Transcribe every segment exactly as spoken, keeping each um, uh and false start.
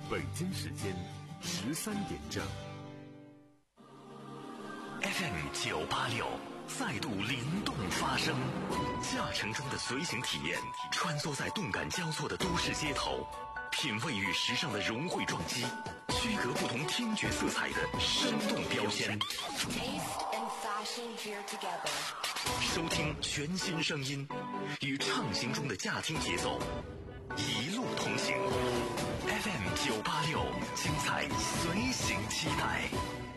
北京时间十三点整。 F M 九八六再度灵动发声，驾乘中的随行体验，穿梭在动感交错的都市街头，品味与时尚的融汇撞击，区隔不同听觉色彩的生动标签。收听全新声音，与畅行中的驾听节奏，一路同行。F M 九八六，精彩随行期待。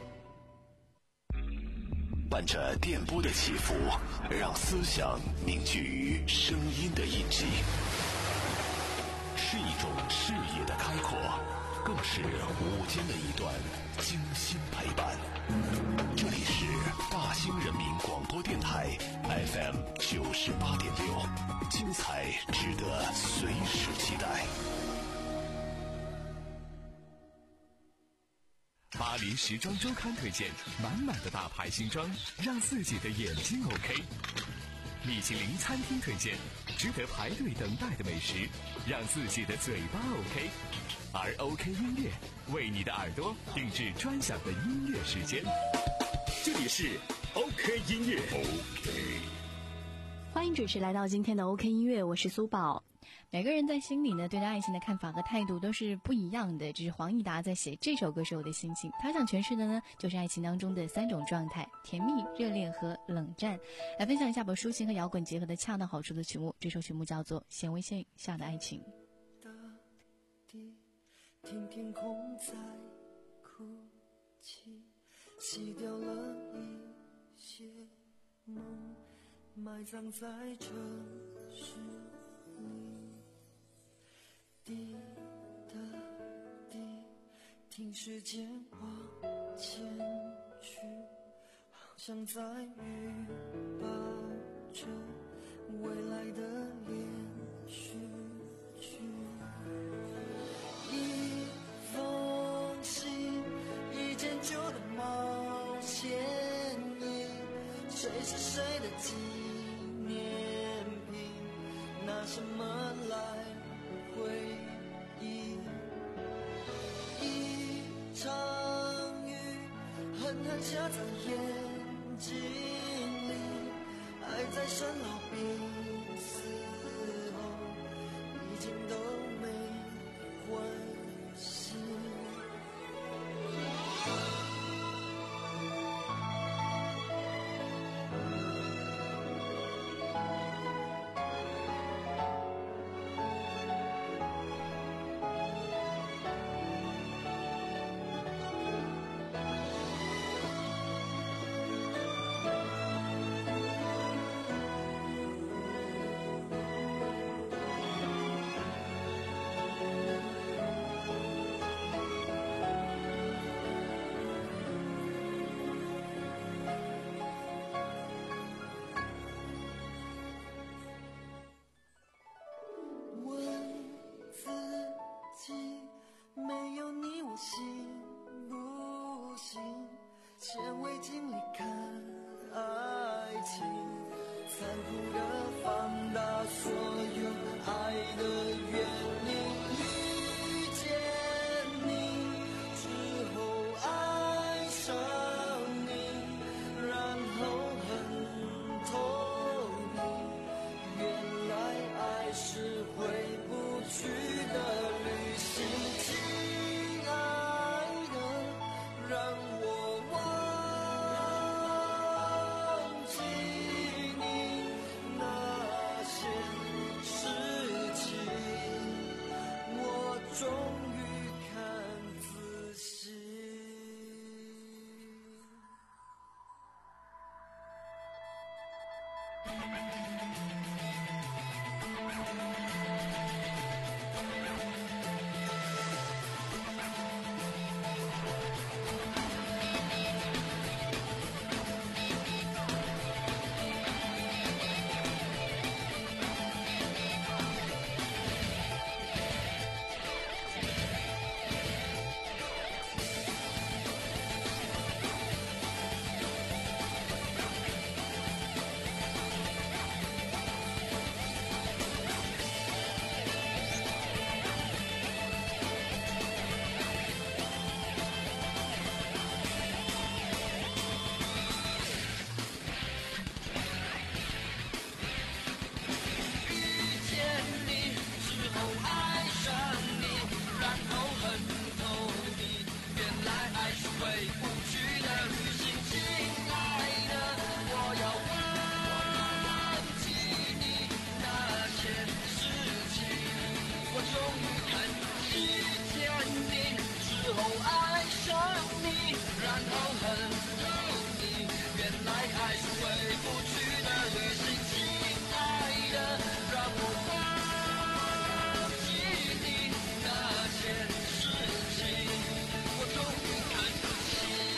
伴着电波的起伏，让思想凝聚于声音的印记，是一种视野的开阔，更是午间的一段精心陪伴。这里是大兴人民广播电台 F M 九十八点六，精彩值得随时期待。 巴黎时装周刊推荐满满的大牌新装，让自己的眼睛 OK。米其林餐厅推荐值得排队等待的美食，让自己的嘴巴 OK。而 OK 音乐为你的耳朵定制专享的音乐时间。这里是 OK 音乐 OK。 欢迎准时来到今天的 OK 音乐，我是苏宝。每个人在心里呢，对待爱情的看法和态度都是不一样的，这是黄义达在写这首歌时候的心情。他想诠释的呢，就是爱情当中的三种状态：甜蜜、热恋和冷战。来分享一下把抒情和摇滚结合的恰到好处的曲目，这首曲目叫做《显微线下的爱情》。 大地听天空在哭泣，洗掉了一些梦，埋葬在城市里。滴答滴，听时间往前去，好像在预报着未来的连续剧。一封信，一件旧的毛线衣，谁是谁的纪念品，拿什么来回忆？一场雨，狠狠下在眼睛里，爱在生老病死后，已经都没关系。事情后很容易，原来爱是回不去的旅行，亲爱的，让我忘记你那些事情，我终于看得起。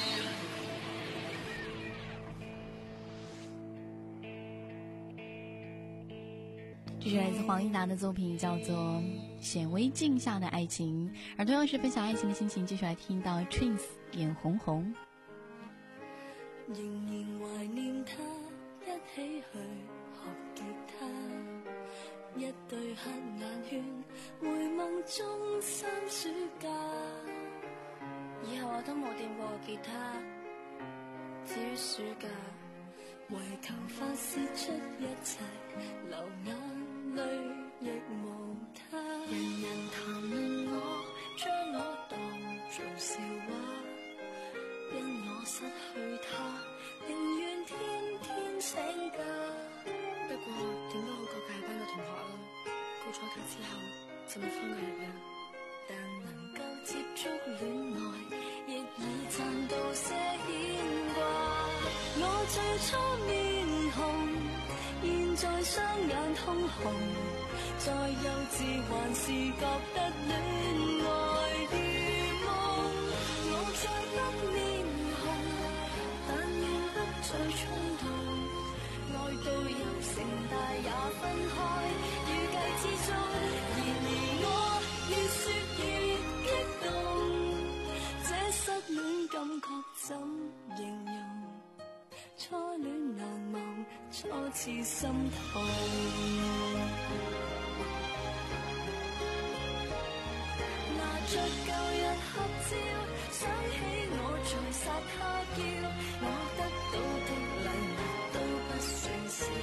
这是来自黄义达的作品，叫做《显微镜下的爱情》。而同样是分享爱情的心情，继续来听到 Twins 眼红红。 仍然懷念他，一起去學吉他，一對黑眼圈，回夢中三暑假。以後我都冇掂過吉他，至於暑假，為求發泄出一切，流眼淚亦無他。人人談論我，將我當做笑話，因我失去他，寧願天天請假。不過點都好過隔班嘅同學啦，告咗假之後就冇翻過嚟啦。但能夠接觸戀愛，亦已賺到些牽掛。我最初面紅，現在雙眼通紅，再幼稚還是覺得戀愛如夢。我再不面紅，但願不再衝動，愛到入城大也分開，預計之中。然而我越說越激動，這失戀感覺怎形容？初戀難忘，初次心痛。拿着舊日合照，想起我在撒他嬌，我得到的禮物都不算少。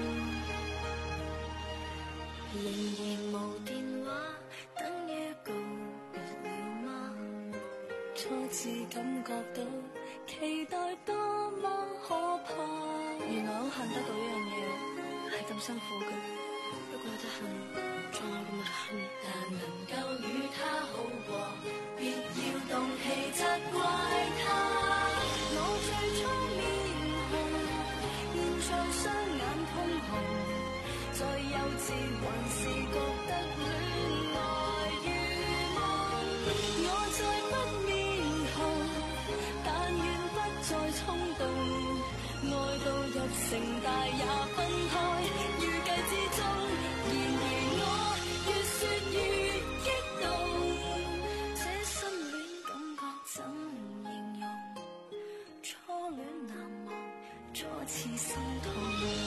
仍然無電話，等於告別了嗎？初次感覺到期待多麼可怕。原來好恨得到一樣嘢係咁辛苦嘅，不過得恨仲有咁嘅恨。但能夠與他好過，別要動氣責怪他。我最初面紅，現在雙眼通紅，再幼稚還是覺得戀愛如夢。我再不面紅，但願不再衝動，愛到入城大也分開，預計之中。然而我越說越激動，這失戀感覺怎形容？初戀難忘，初次心痛。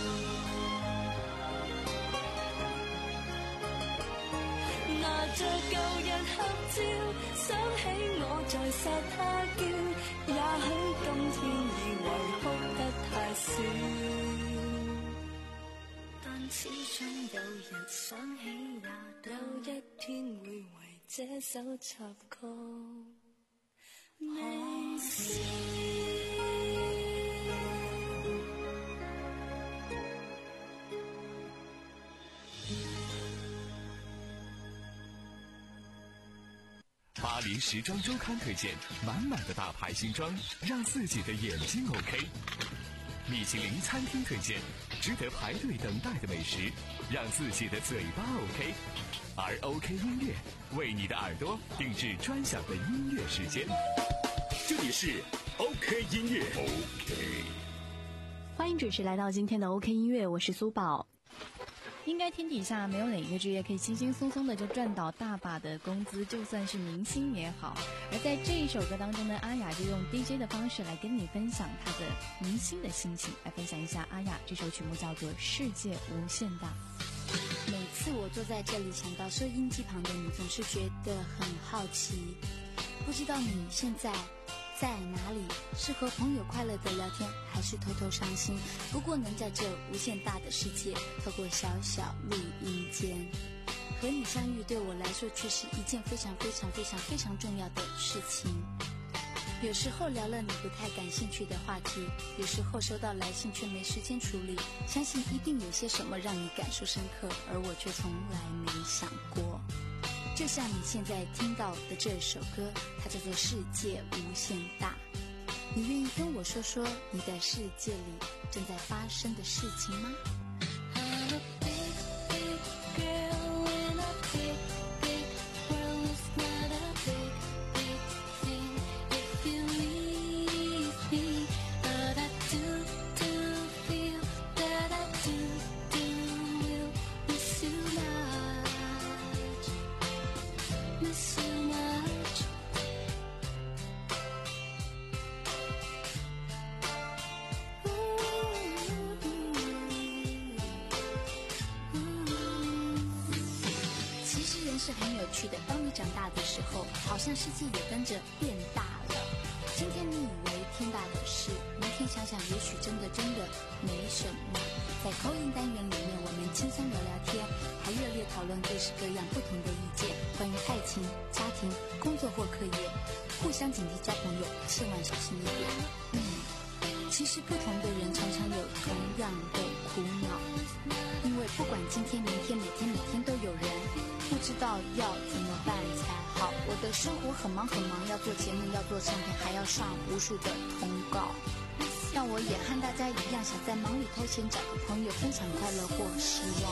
拿着舊日合照，想起我在撒他嬌，也許今天以為哭得太少，但始終有日想起，也有一天會為這首插曲可笑。 巴黎时装周刊推荐满满的大牌新装，让自己的眼睛 OK。米其林餐厅推荐值得排队等待的美食，让自己的嘴巴 OK。而 OK 音乐为你的耳朵定制专享的音乐时间。 这里是 OK 音乐 OK。 欢迎准时来到今天的 OK 音乐，我是苏宝。应该天底下没有哪一个职业可以轻轻松松的就赚到大把的工资，就算是明星也好。而在这一首歌当中呢，阿雅就用 D J 的方式来跟你分享她的明星的心情，来分享一下阿雅这首曲目叫做《世界无限大》。 每次我坐在这里想到收音机旁的你，总是觉得很好奇，不知道你现在在哪里，是和朋友快乐的聊天，还是偷偷伤心？不过能在这无限大的世界，透过小小录音间和你相遇，对我来说却是一件非常非常非常非常重要的事情。有时候聊了你不太感兴趣的话题，有时候收到来信却没时间处理，相信一定有些什么让你感受深刻，而我却从来没想过。就像你现在听到的这首歌，它叫做《世界无限大》。 你愿意跟我说说你的世界里正在发生的事情吗？是很有趣的，当你长大的时候，好像世界也跟着变大了。今天你以为天大的事，明天想想，也许真的真的没什么。在口音单元里面，我们轻松聊聊天，还热烈讨论各式各样不同的意见，关于爱情、家庭、工作或课业，互相警惕交朋友，千万小心一点。嗯，其实不同的人常常有同样的苦恼，因为不管今天、明天、每天、每天都有人不知道要怎么办才好。我的生活很忙很忙，要做节目，要做唱片，还要上无数的通告，让我也和大家一样，想在忙里偷闲，找个朋友分享快乐或失望。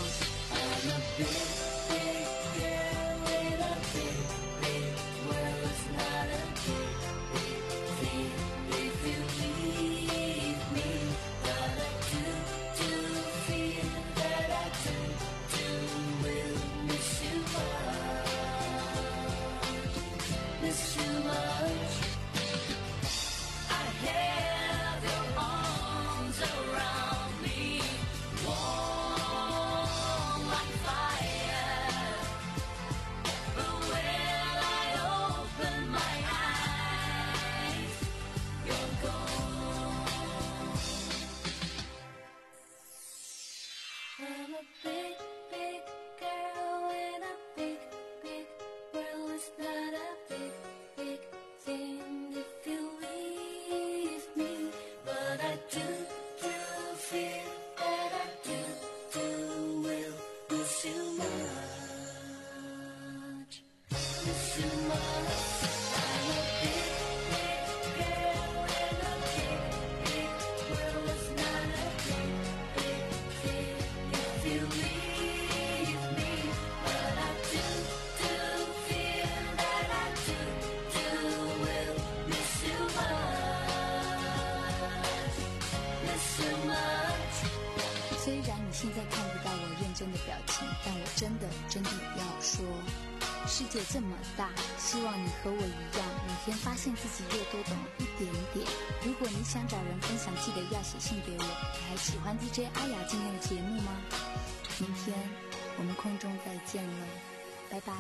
虽然你现在看不到我认真的表情，但我真的真的要说，世界这么大，希望你和我一样，每天发现自己又多懂一点点。如果你想找人分享，记得要写信给我。你还喜欢 D J 阿雅今天的节目吗？明天我们空中再见了，拜拜。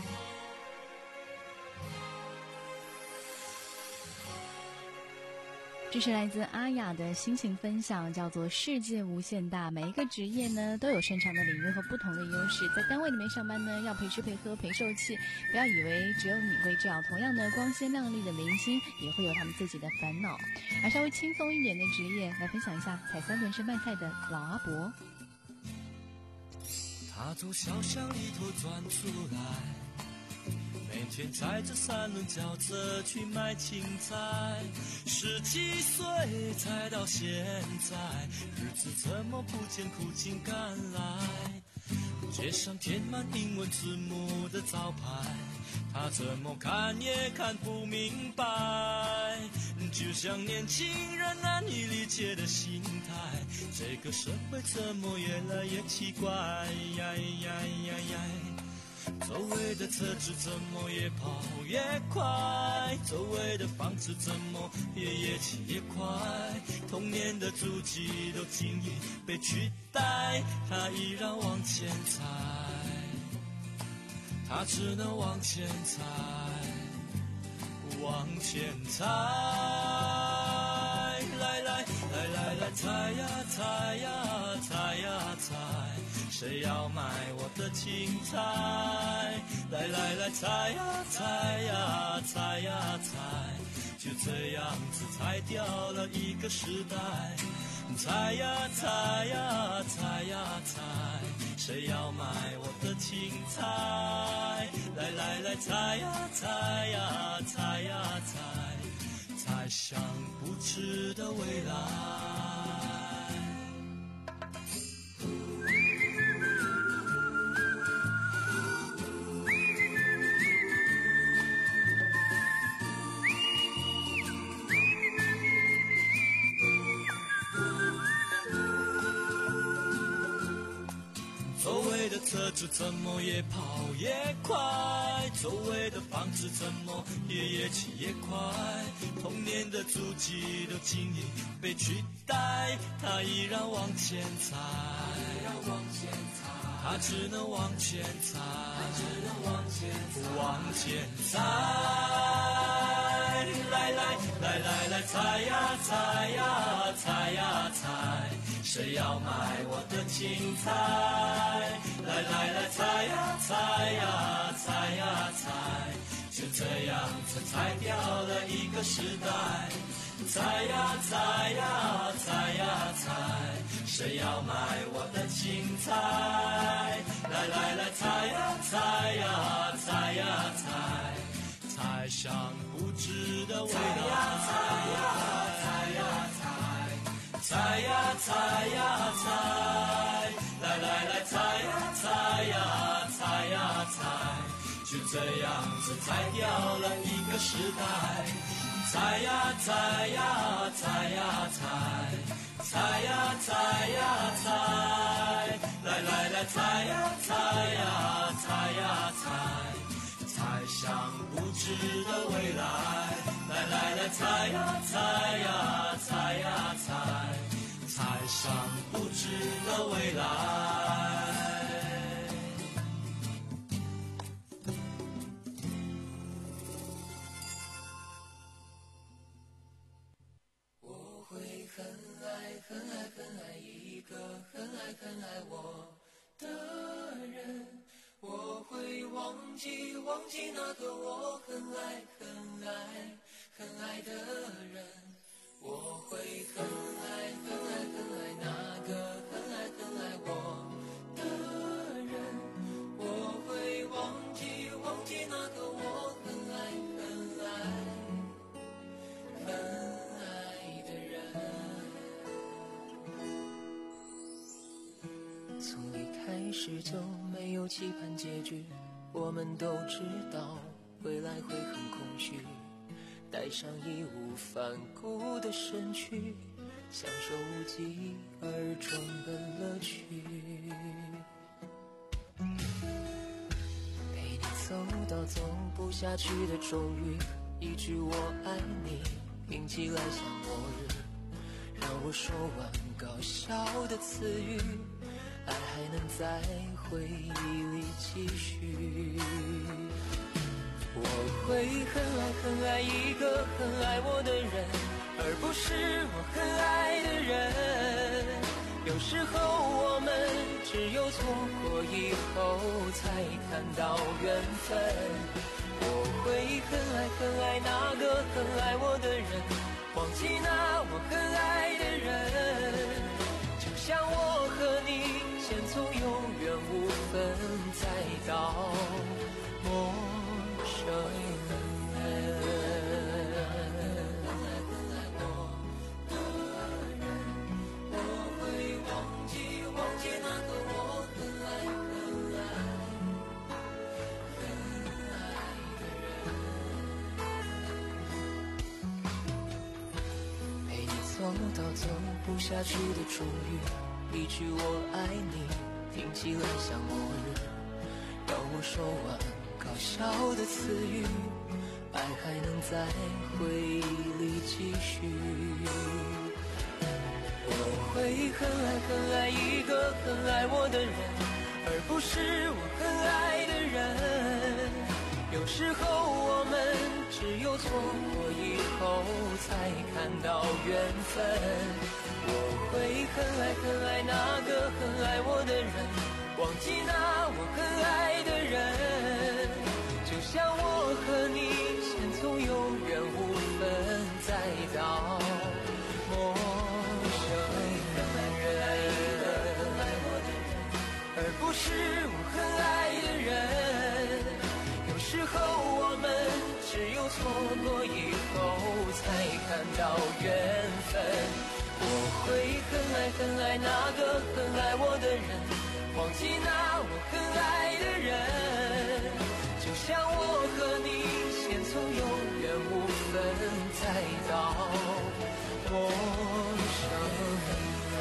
这是来自阿雅的心情分享，叫做世界无限大。每一个职业呢都有擅长的领域和不同的优势，在单位里面上班呢要陪吃陪喝陪受气，不要以为只有你会这样，同样的光鲜亮丽的明星也会有他们自己的烦恼。而稍微轻松一点的职业来分享一下，采三轮是卖菜的老阿伯。 他从小巷里头钻出来，每天踩着三轮轿车去卖青菜，十七岁才到现在，日子怎么不见苦尽甘来？街上填满英文字母的招牌，他怎么看也看不明白，就像年轻人难以理解的心态，这个社会怎么越来越奇怪呀呀呀呀，周围的车子怎么越跑越快，周围的房子怎么也越起越快，童年的足迹都轻易被取代，他依然往前踩，他只能往前踩，往前踩，来来来来来，踩呀踩呀踩呀踩，谁要买我的青菜？来来来，踩呀踩呀踩呀踩，就这样子踩掉了一个时代。 猜呀猜呀猜呀猜，谁要买我的青菜？来来来，猜呀猜呀猜呀猜，猜想不知的未来。周围的车子怎么越跑越快，周围的房子怎么也越起越快，童年的足迹都经已被取代，他依然往前猜，他只能往前猜，往前猜，来来来来来，猜呀猜呀猜呀猜，谁要买我的青菜？来来来，猜呀猜呀猜呀猜，就这样子猜掉了一个时代。猜呀猜呀猜呀猜，谁要买我的青菜？来来来，猜呀猜呀猜呀猜，猜想不知的未来。猜呀猜呀猜，猜呀猜呀猜，来来来，猜呀猜呀猜呀猜，就这样子猜掉了一个时代。猜呀猜呀猜呀猜，猜呀猜呀猜，来来来，猜呀猜呀猜呀猜，猜想不知的未来。来来来，猜呀猜呀猜呀猜，猜想不知的未来。很爱很爱一个很爱很爱我的人，我会忘记忘记那个我很爱很爱很爱的人，我会很爱很爱很爱那个很爱很爱我的人，我会忘记忘记那个我很爱很爱很爱的人。从一开始就没有期盼结局，我们都知道未来会很空虚，带上义无反顾的身躯，享受无疾而终的乐趣。陪你走到走不下去的终于，一句我爱你听起来像末日，让我说完搞笑的词语，爱还能在回忆里继续。我会很爱很爱一个很爱我的人，而不是我很爱的人。有时候我们只有错过以后才看到缘分。我会很爱很爱那个很爱我的人，忘记那我很爱的人。就像我和你先从永远无分再到陌生。走到走不下去的终于，一句我爱你听起来像末日，让我说完搞笑的词语，爱还能在回忆里继续。我会很爱很爱一个很爱我的人，而不是我很爱的人。有时候我们只有错过以后才看到缘分。我会很爱很爱那个很爱我的人，忘记那我很爱的人。就像我和你先从永远无分再到陌生。 是我很爱的人。有时候我们只有错过以后才看到缘分。我会很爱很爱那个很爱我的人，忘记那我很爱的人。就像我和你先从永远无分，再到陌生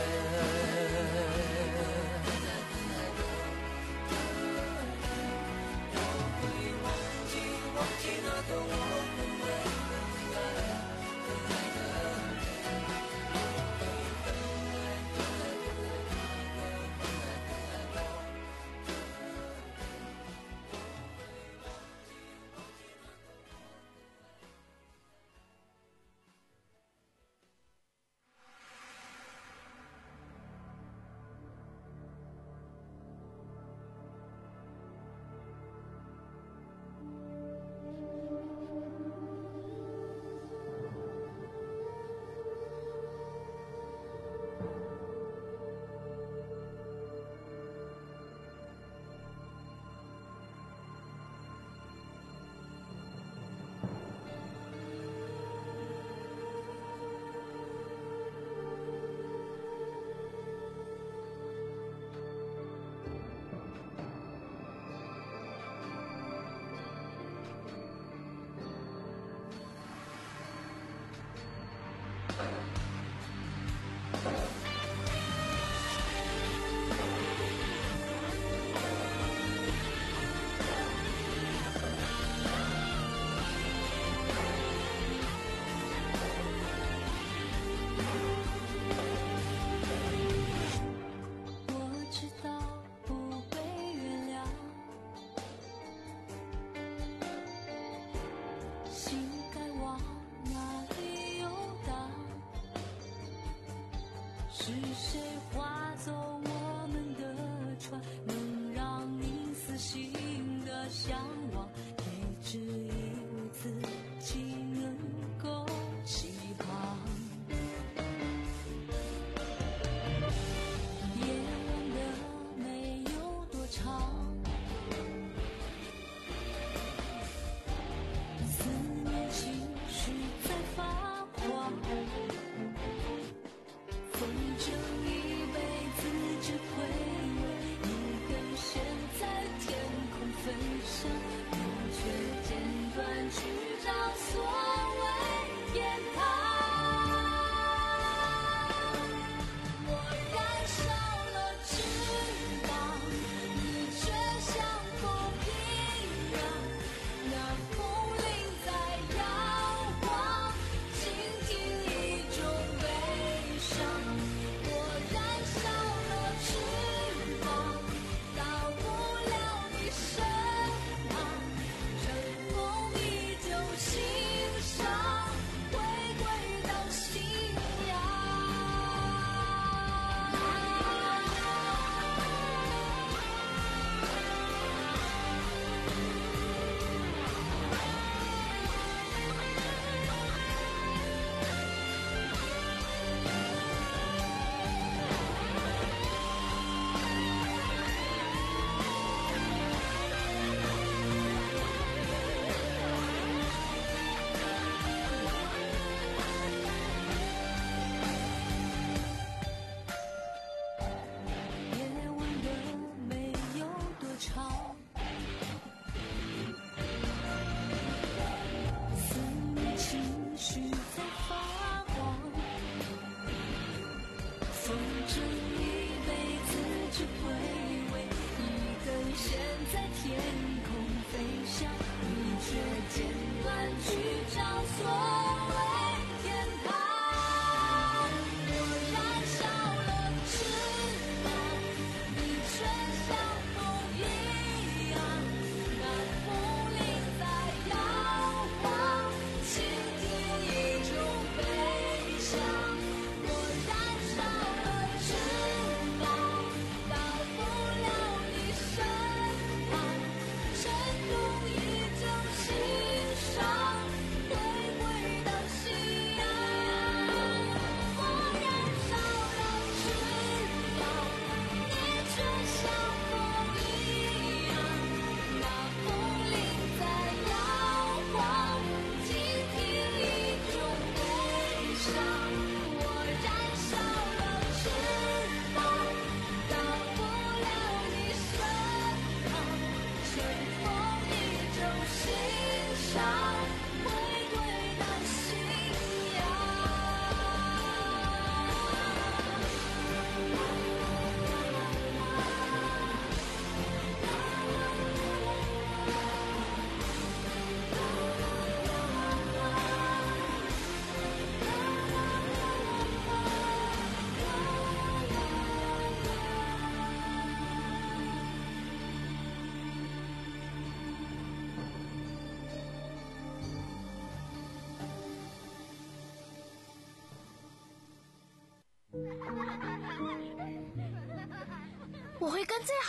是谁划走我们的船，能让你死心的向往，也只以为自己能够期盼。夜晚的没有多长，思念情绪在发光，风筝一辈子只会为一根线在天空飞翔。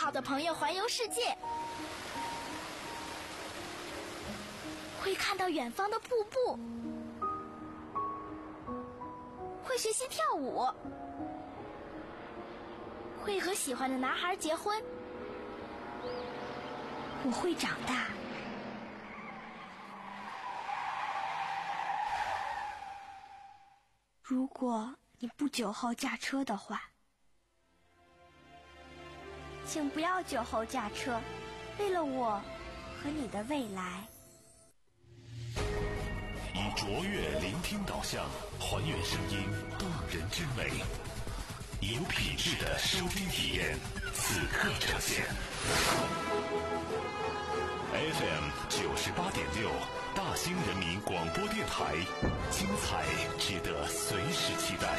好的朋友环游世界，会看到远方的瀑布，会学习跳舞，会和喜欢的男孩结婚。我会长大。 如果你不酒后驾车的话，请不要酒后驾车，为了我和你的未来。 以卓越聆听导向，还原声音动人之美，以有品质的收听体验，此刻呈现。F M 九十八点六，大兴人民广播电台，精彩值得随时期待。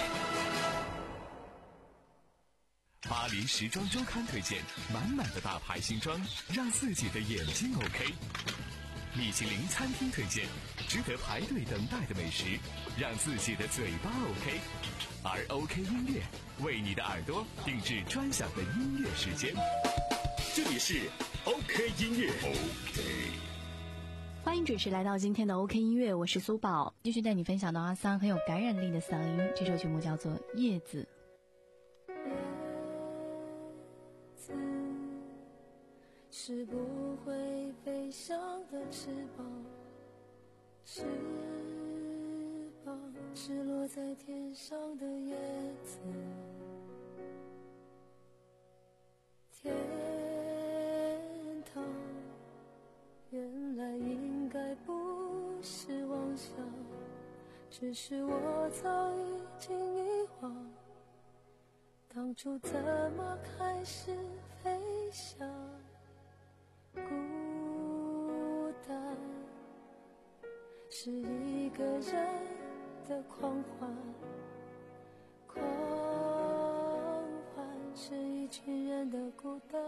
巴黎时装周刊推荐满满的大牌新装，让自己的眼睛 OK。米其林餐厅推荐值得排队等待的美食，让自己的嘴巴 OK。而 OK 音乐为你的耳朵定制专享的音乐时间。这里是 OK 音乐 OK。 欢迎准时来到今天的 OK 音乐，我是苏宝，继续带你分享到阿桑很有感染力的嗓音。这首曲目叫做《叶子》。 叶子是不会飞翔的翅膀，翅膀是落在天上的叶子。天堂原来应该不是妄想，只是我早已经遗忘当初怎么开始飞翔。孤单是一个人的狂欢，狂欢是一群人的孤单。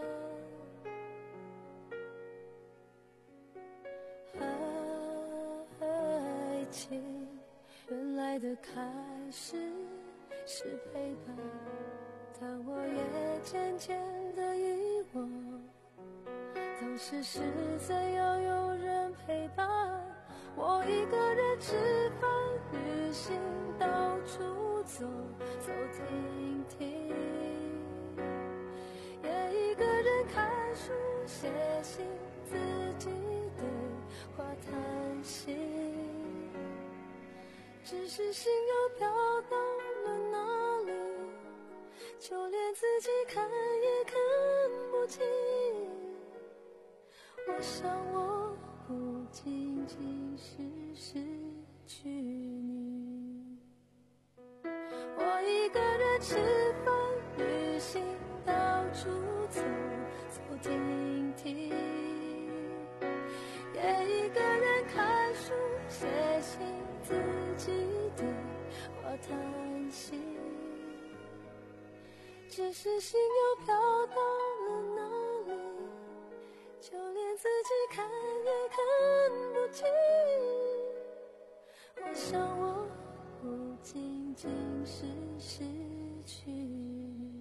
爱情原来的开始是陪伴，但我也渐渐的遗忘当时是怎样有人陪伴。我一个人吃饭旅行，到处走走停停，也一个人看书写信，自己对话叹息，只是心又飘到了哪里，就连自己看也看不清。我想我不仅仅是失去你，我一个人吃饭旅行，到处走走停停，也一个人看书写信，自己对话叹息，只是心又飘到了哪里，就连自己看也看不清。我想我不仅仅是失去你。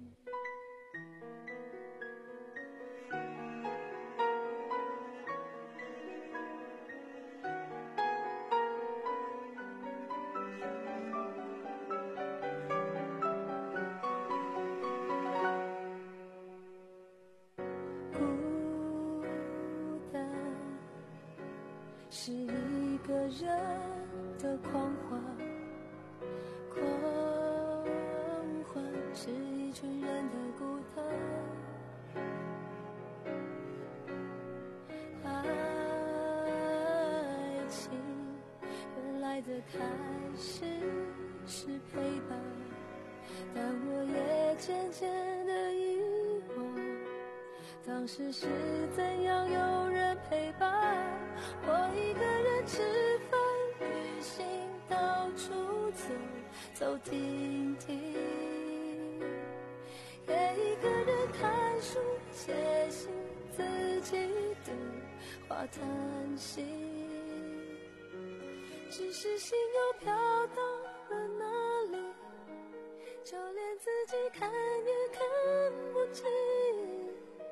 是一个人的狂欢，狂欢是一群人的孤单。爱情原来的开始是陪伴，但我也渐渐的遗忘当时是怎样有人陪伴。我一个人吃饭旅行，到处走走停停，也一个人看书写信，自己对话叹息，只是心又飘到了哪里，就连自己看也看不清。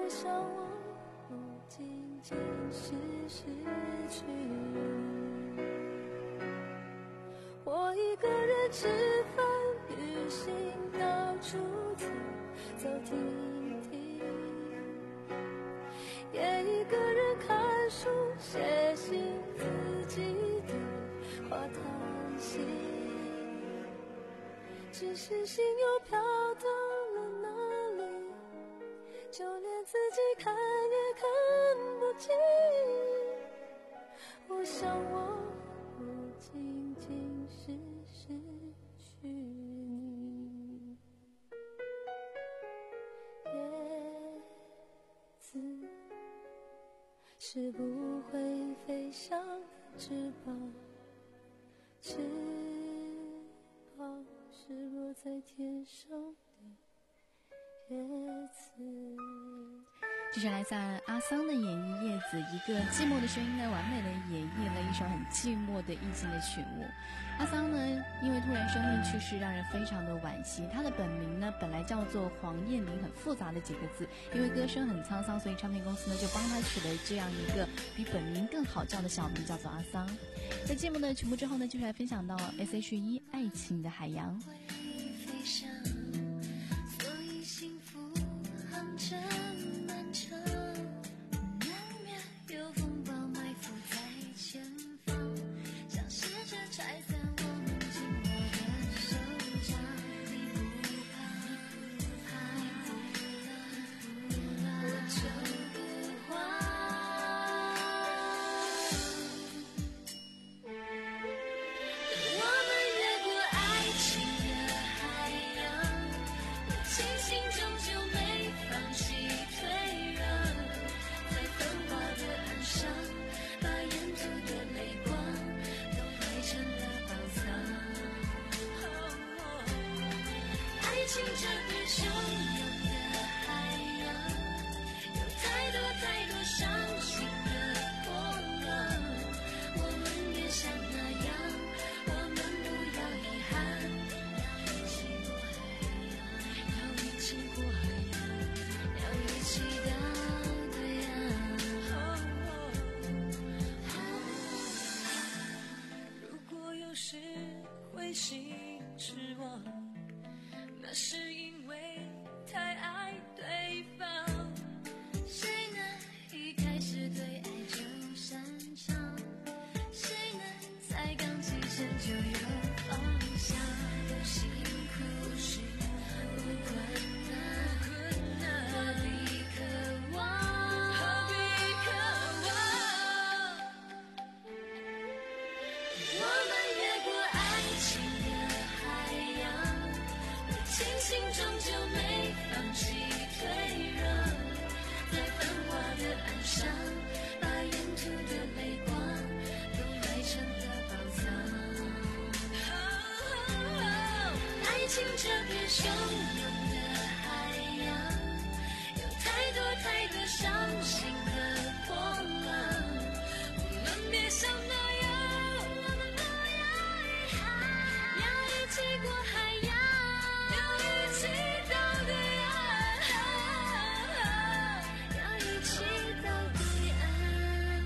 想我不仅仅是失去你，我一个人吃饭旅行，到处走走停停，也一个人看书写信，自己对话谈心，只是心又飘到了哪里，就连自己看也看不清。我想我不仅仅是失去你，叶子是不会飞翔的翅膀，翅膀是落在天上的叶子。 这是来自阿桑的演绎《叶子》，一个寂寞的声音呢，完美的演绎了一首很寂寞的意境的曲目。阿桑呢，因为突然生病去世，让人非常的惋惜。他的本名呢，本来叫做黄彦明，很复杂的几个字，因为歌声很沧桑，所以唱片公司呢就帮他取了这样一个比本名更好叫的小名，叫做阿桑。在节目的曲目之后呢，就是来分享到 S H E《爱情的海洋》。 飞翔，所以幸福航程漫长，难免有风暴埋伏在前方，像试着拆散我们紧握的手掌。你不怕，你不怕，我就不慌。我们越过爱情的海洋，我庆幸终究没放弃退让，在繁华的岸上，把沿途的泪光都汇成了宝藏。爱情这片汹涌的海洋，有太多太多伤心的波浪，我们也像那样，我们不要遗憾，要一起过海洋，要一起过海洋，要一起到对岸。如果有时灰心失望，那是因为太爱对方。谁能一开始对爱就擅长？谁能在刚起身就有方向？有辛苦时无困难，何必渴望？何必渴望？我们越过爱情的海洋，我庆幸终究没放弃退让，在繁华的岸上，把沿途的泪光都埋成了宝藏。爱情这片汹涌的海洋，有太多太多伤心和波浪，我们别像那样，我们不要遗憾，要一起过海洋，要一起到对岸，要一起到对岸。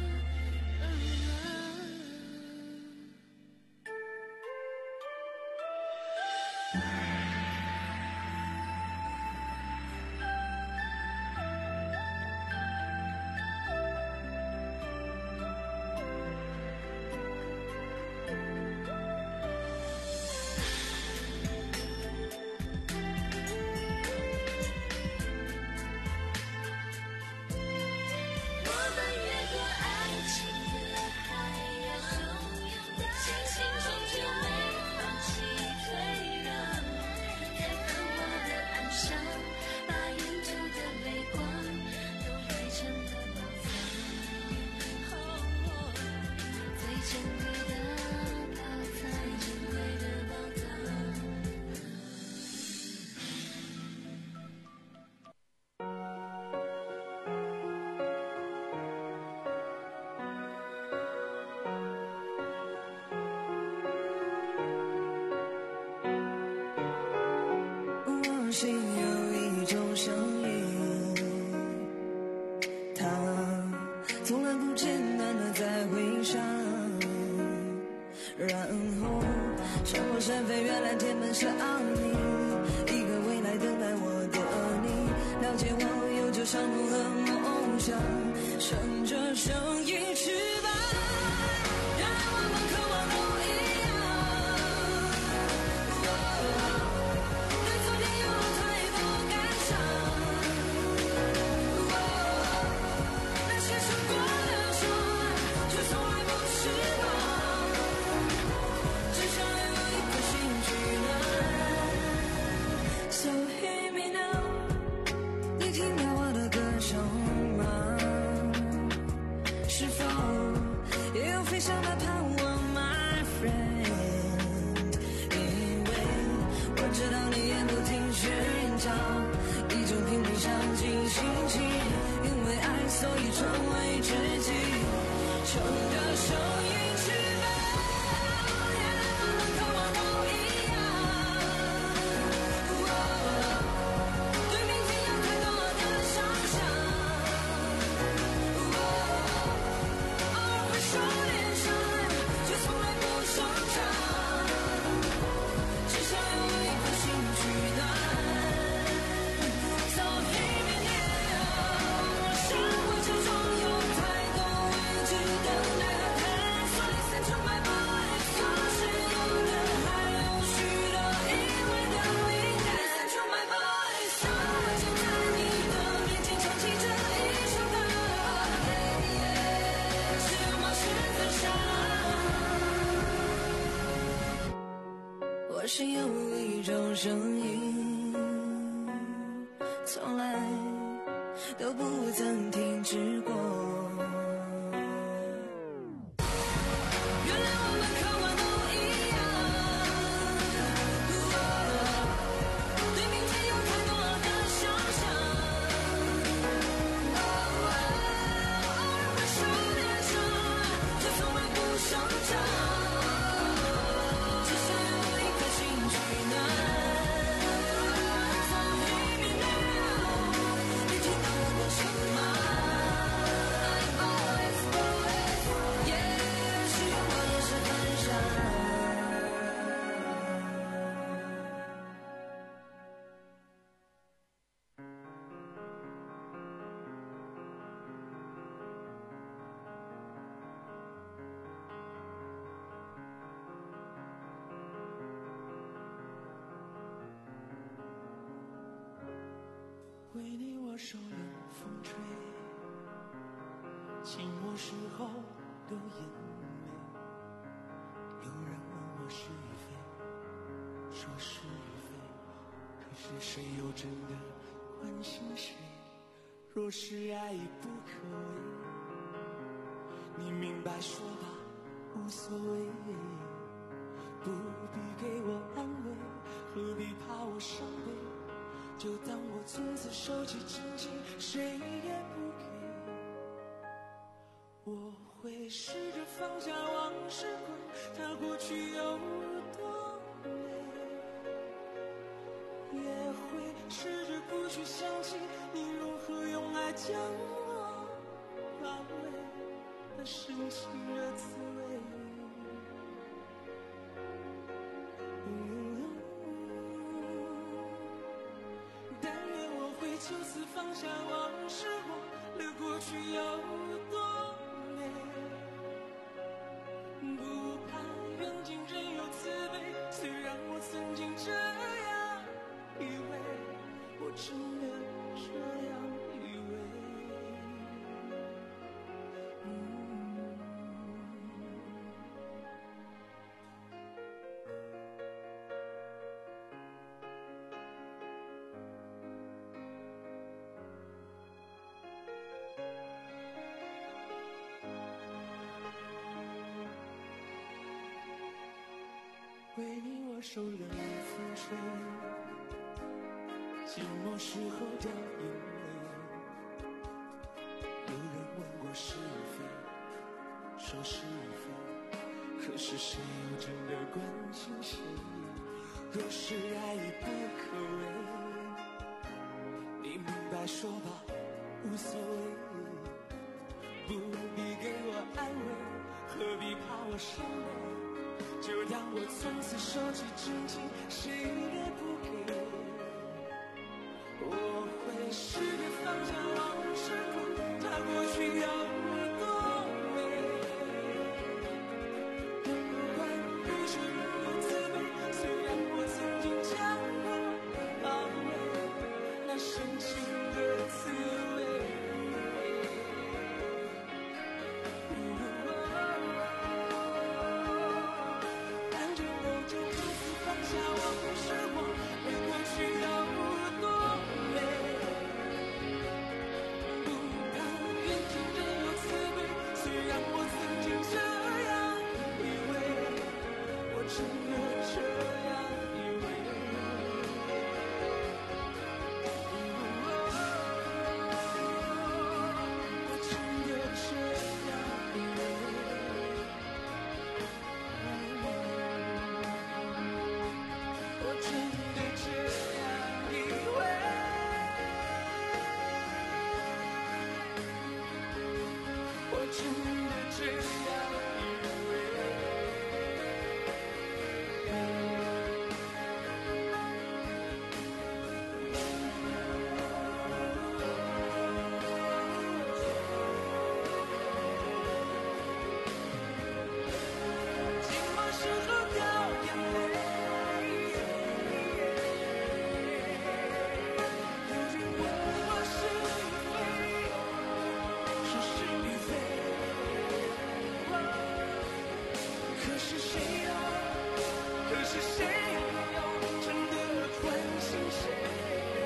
我们越过爱情的海洋，我庆幸终究没放弃退让，在繁华的岸上，把沿途的泪光都汇成了宝藏。最珍贵的宝藏，最珍贵的宝藏。 我心有一种声音， 山飞越蓝天，奔向奥秘，一个未来等待我的你，了解我有着伤痛和梦想，乘着声音翅膀，原来我们渴望都一样。对昨天有了太多感伤，那些受过的伤，却从来不释放，只想留有一颗心取暖。So hear me now， 你听到我的歌声吗？是否也有飞翔的盼望 ，my friend？ 因为我知道你也不停寻找一种频率相近心情，因为爱，所以成为知己，乘着声音翅膀，原来我们渴望都一样。对明天有太多的想象，偶尔会受点伤，却从来不声张，只想留有一颗心取暖。So hear me now， 生活之中有太多未知等待和探索 ，Listen to my voice， 有时有的还有许多意外的灵感 ，Listen to my voice， 让我站在你的面前唱起这一首歌，是吗？是自杀。我心有一种声音，从来都不曾停止过。原来我们渴望都一样，对明天有太多的想象，偶尔会受点伤，却从来不声张，只想留一颗心取暖。So hear me now， 你听到我的声吗？ Voice voice， 也许我也是很傻。 为你我受冷风吹，寂寞时候的眼泪。有人问我是与非，说是与非，可是谁又真的关心谁？若是爱已不可为，你明白说吧，无所谓，不必给我安慰，何必怕我伤悲？就当我从此收起真情，谁也不给。我会试着放下往事归，它过去有多美，也会试着不去想起你如何用爱将我包围，那深情的滋味。但愿我会就此放下往事，忘了过去有多美，不怕缘尽仍有慈悲。虽然我曾经这样以为，我真的这样以为。嗯为你我受冷风吹，寂寞时候掉眼泪。有人问过是与非，说是与非，可是谁又真的关心谁？若是爱已不可为，你明白说吧，无所谓，不必给我安慰，何必怕我伤悲？ 就让我从此收起真情，谁也不给。我会试着放下往事苦，它过去有多美。不管余生有滋味，虽然我曾经尝过安慰，那深情的滋味。感觉我就可以放下往事，忘了过去有多美。不怕缘尽仍有滋味，虽然我曾经这样以为，我真的这样以为。我真的这样以为。我真的这样以为，我真的这样以为。尽管时候掉眼泪。有人问我是非，是是与非，可是谁呀？可是谁又真的关心谁？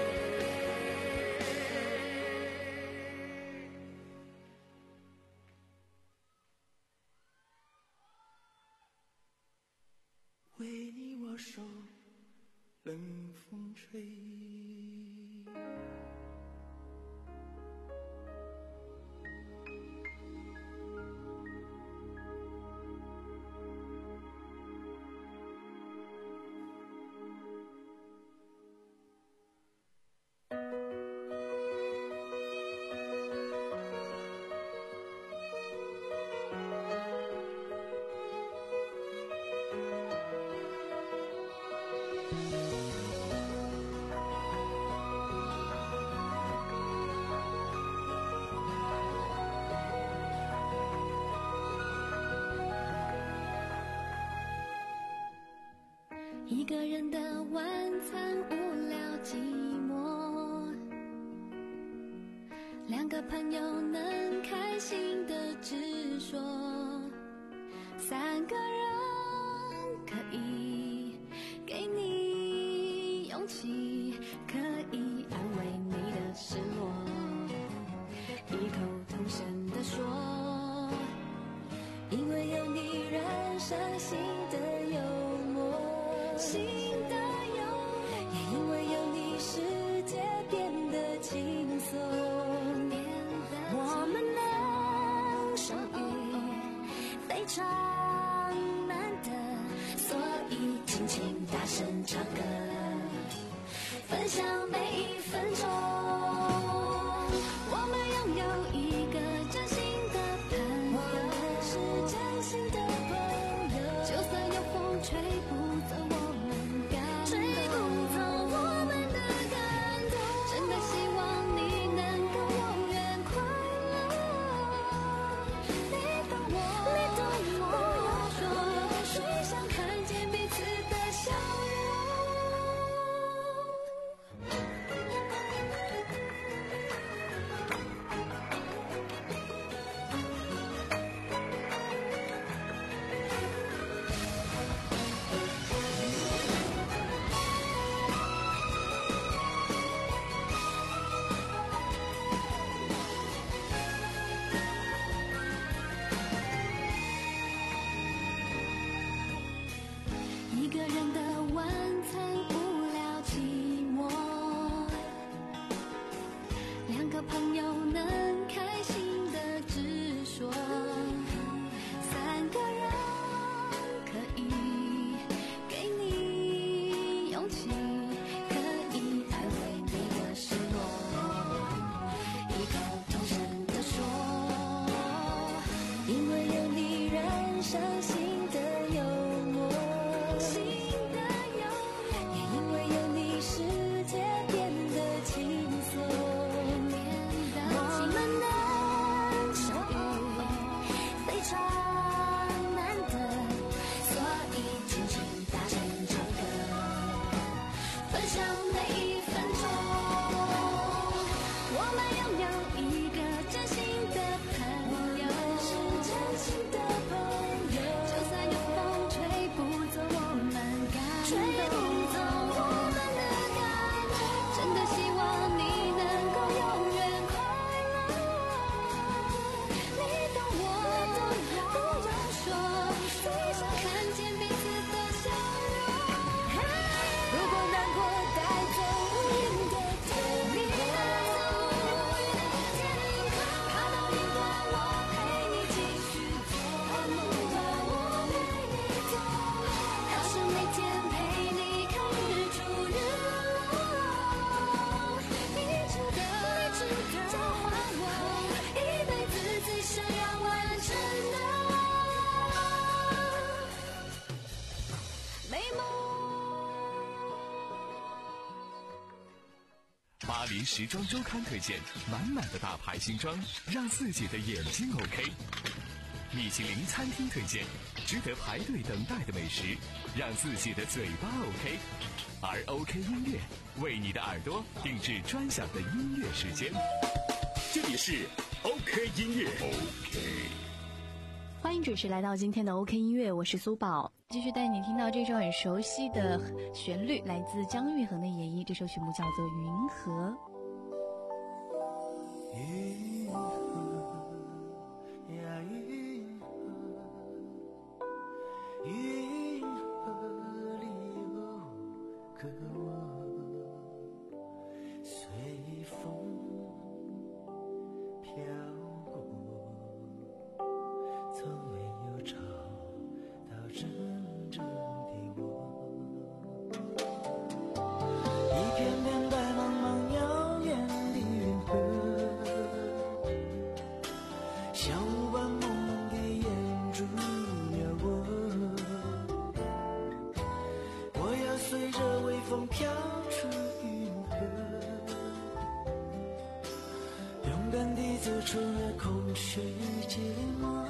为你我受冷风吹。 一个人的晚餐无聊寂寞，两个朋友能开心的直说，三个人可以给你勇气，可以安慰你的失落，异口同声地说，因为有你人生新的幽默，新的有，也因为有你，世界变得轻松。我们能相遇非常难得，所以尽情大声唱歌，分享每一分钟。我们拥有一个真心的朋友，是真心的朋友，就算有风吹不走我们感动，吹不走我们的感动，真的希望你能够永远快乐。你懂我，你懂我，不要说，谁想看见彼此的笑容。一个人的晚餐无聊寂寞，两个朋友能开心的直说，三个人可以给你勇气，可以安慰你的失落，异口同声地说，因为有你人生新的幽默。 黎时装周刊推荐满满的大牌新装，让自己的眼睛 OK。米其林餐厅推荐值得排队等待的美食，让自己的嘴巴 OK。而 OK 音乐为你的耳朵定制专享的音乐时间。 这里是 OK 音乐 OK。 欢迎准时来到今天的 OK 音乐，我是苏宝，继续带你听到这首很熟悉的旋律，来自姜育恒的《野衣》，这首曲目叫做《云河》。 云河呀云河，云河里有个我，随风飘过，从没有找到真正的我。一片片白茫茫遥远的云河，像雾般朦胧地掩住了我。我要随着微风飘出云河，勇敢地走出了空虚寂寞。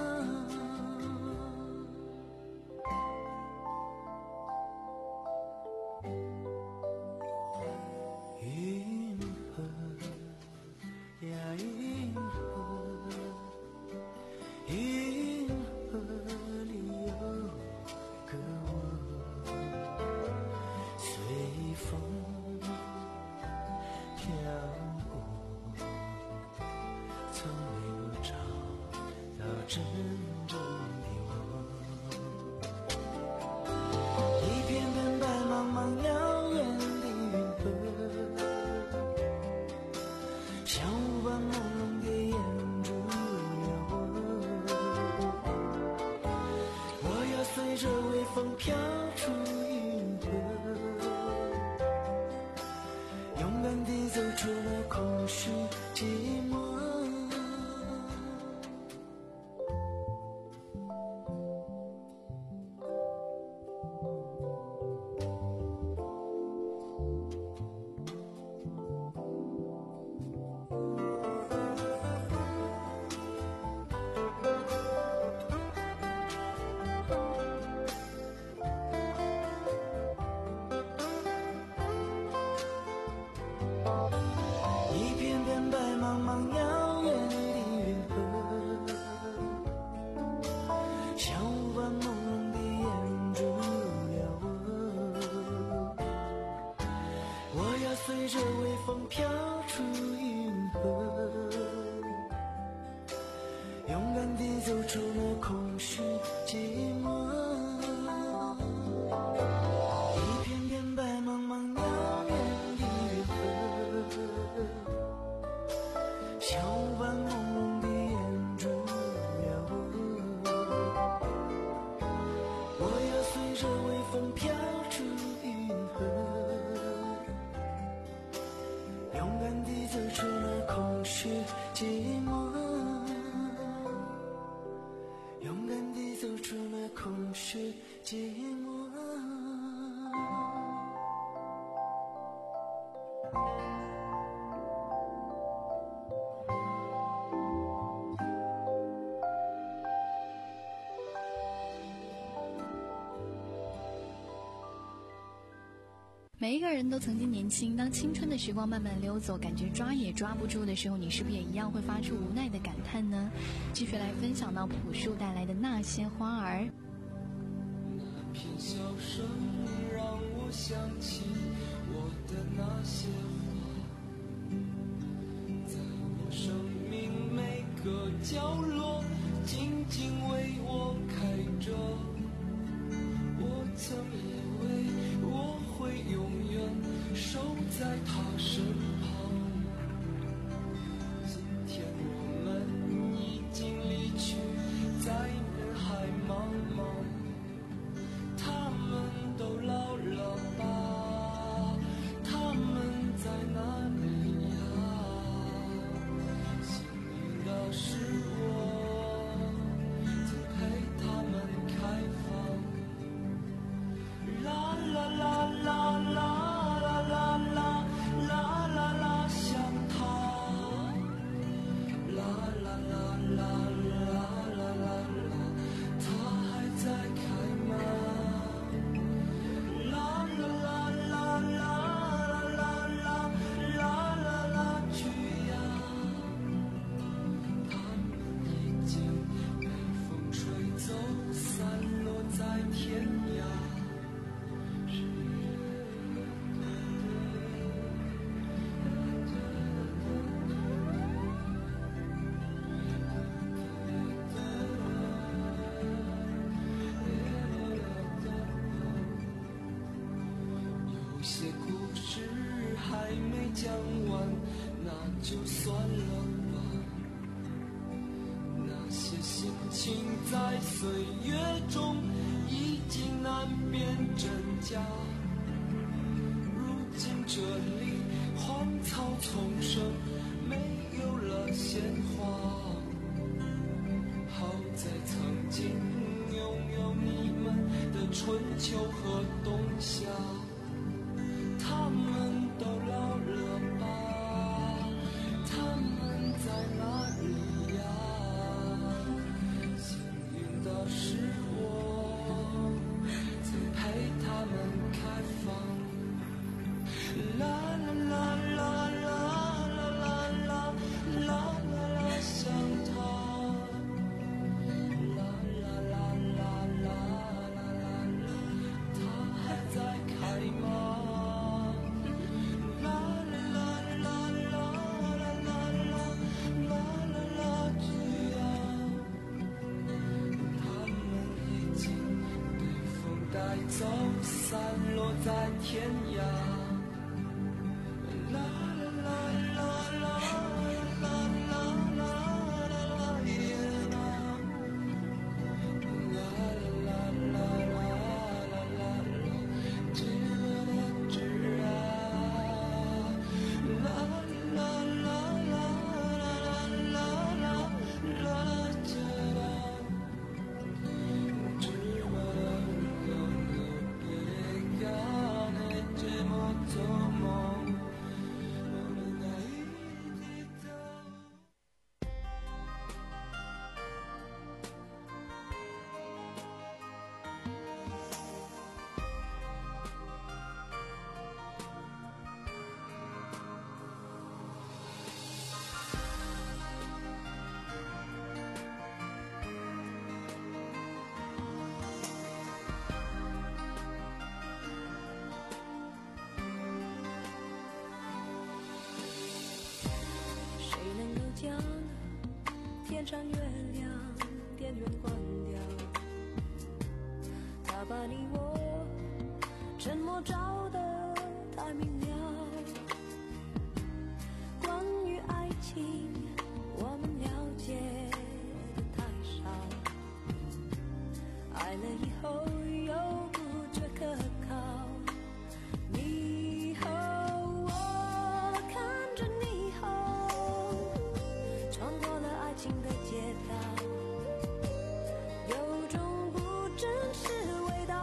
云河呀云河，云河里有个我，随风飘过，从没有找到真正的我。一片片白茫茫遥远的云河，像雾般朦胧地掩住了我。我要随着微风飘出云河，勇敢地走出了空虚寂寞。一片片白茫茫遥远的云河，像雾般朦胧地掩住了我。我要随着微风飘出云河，勇敢地走出了空虚寂寞。一片片白茫茫遥远的云河，像雾般朦胧地掩住了我。我要随着微风飘出云河，勇敢地走出了空虚寂寞。勇敢地走出了空虚寂寞。 每一个人都曾经年轻，当青春的时光慢慢溜走，感觉抓也抓不住的时候，你是不是也一样会发出无奈的感叹呢？继续来分享到朴树带来的那些花儿。 那片笑声让我想起我的那些花，在我生命每个角落静静为我开着。我曾以为我会永远守在他身旁，今天我们已经离去，在人海茫茫。 将完，那就算了吧。那些心情在岁月中已经难辨真假。如今这里荒草丛生，没有了鲜花。好在曾经拥有你们的春秋和冬夏。他们都老了吧？他们在哪里呀？幸运的是我曾陪他们开放。啦啦啦啦啦啦啦啦啦啦啦，想他。啦啦啦啦啦啦啦啦，他还在开吗？走散落在天涯。啦啦啦啦啦啦啦啦啦耶啦。啦啦啦啦啦啦啦，知了知啊。啦啦啦啦啦啦啦啦知了。 将天上月亮电源关掉，它把你我沉默照得太明了。关于爱情我们了解的太少，爱了以后又不觉可靠。你和我看着霓虹穿过了爱情的街道，有种不真实味道。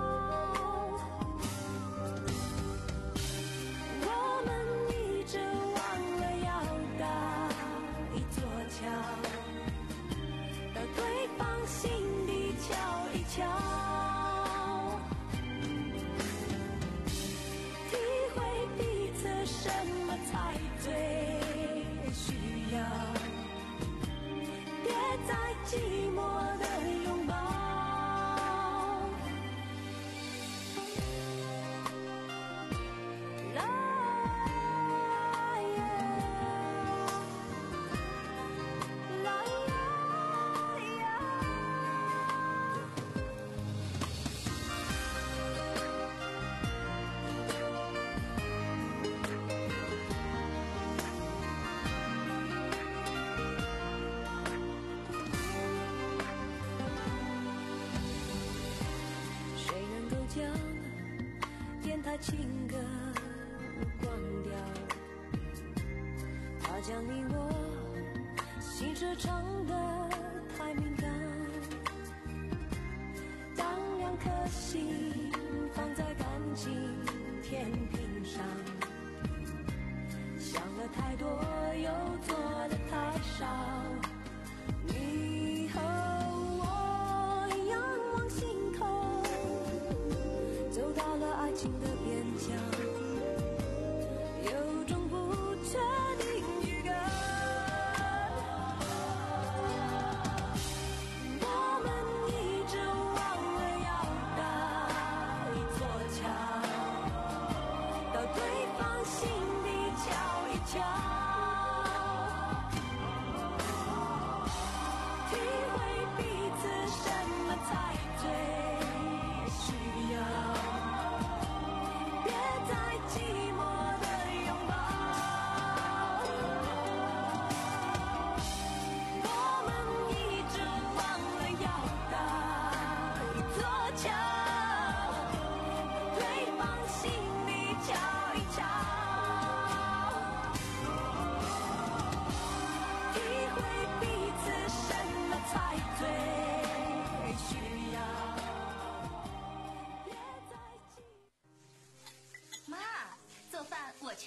我们一直忘了要搭一座桥，到对方心底瞧一瞧，体会彼此什么才最需要，别再寂寞的拥抱。啦呀啦呀，谁能够将电台情歌关掉？它将你我心事唱得太敏感，当两颗心放在感情天平上，想了太多又做的太少。你和我仰望星空，走到了爱情的边疆，有种不确定预感。我们一直忘了要搭一座桥，到对方心底瞧一瞧，体会彼此什么才最需要，别再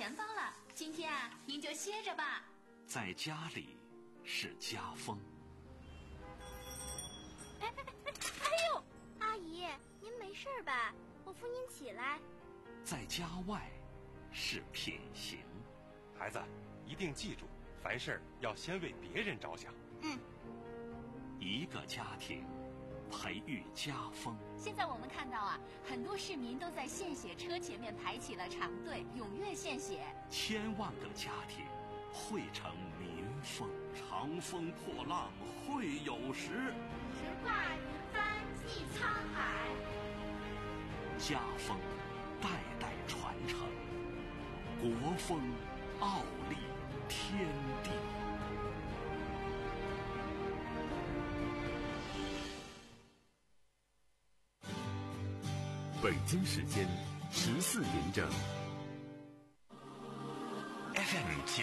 钱包了，今天啊，您就歇着吧。 在家里是家风。 哎哎哎哎呦，阿姨，您没事吧？我扶您起来。 在家外是品行。 孩子，一定记住，凡事要先为别人着想。 嗯。 一个家庭培育家风。 现在我们看到啊，很多市民都在献血车前面排起了长队，踊跃献血。 千万个家庭汇成民风。长风破浪会有时， 直挂云帆济沧海。 家风代代传承，国风傲立天地。 北京时间十四点整。 F M 九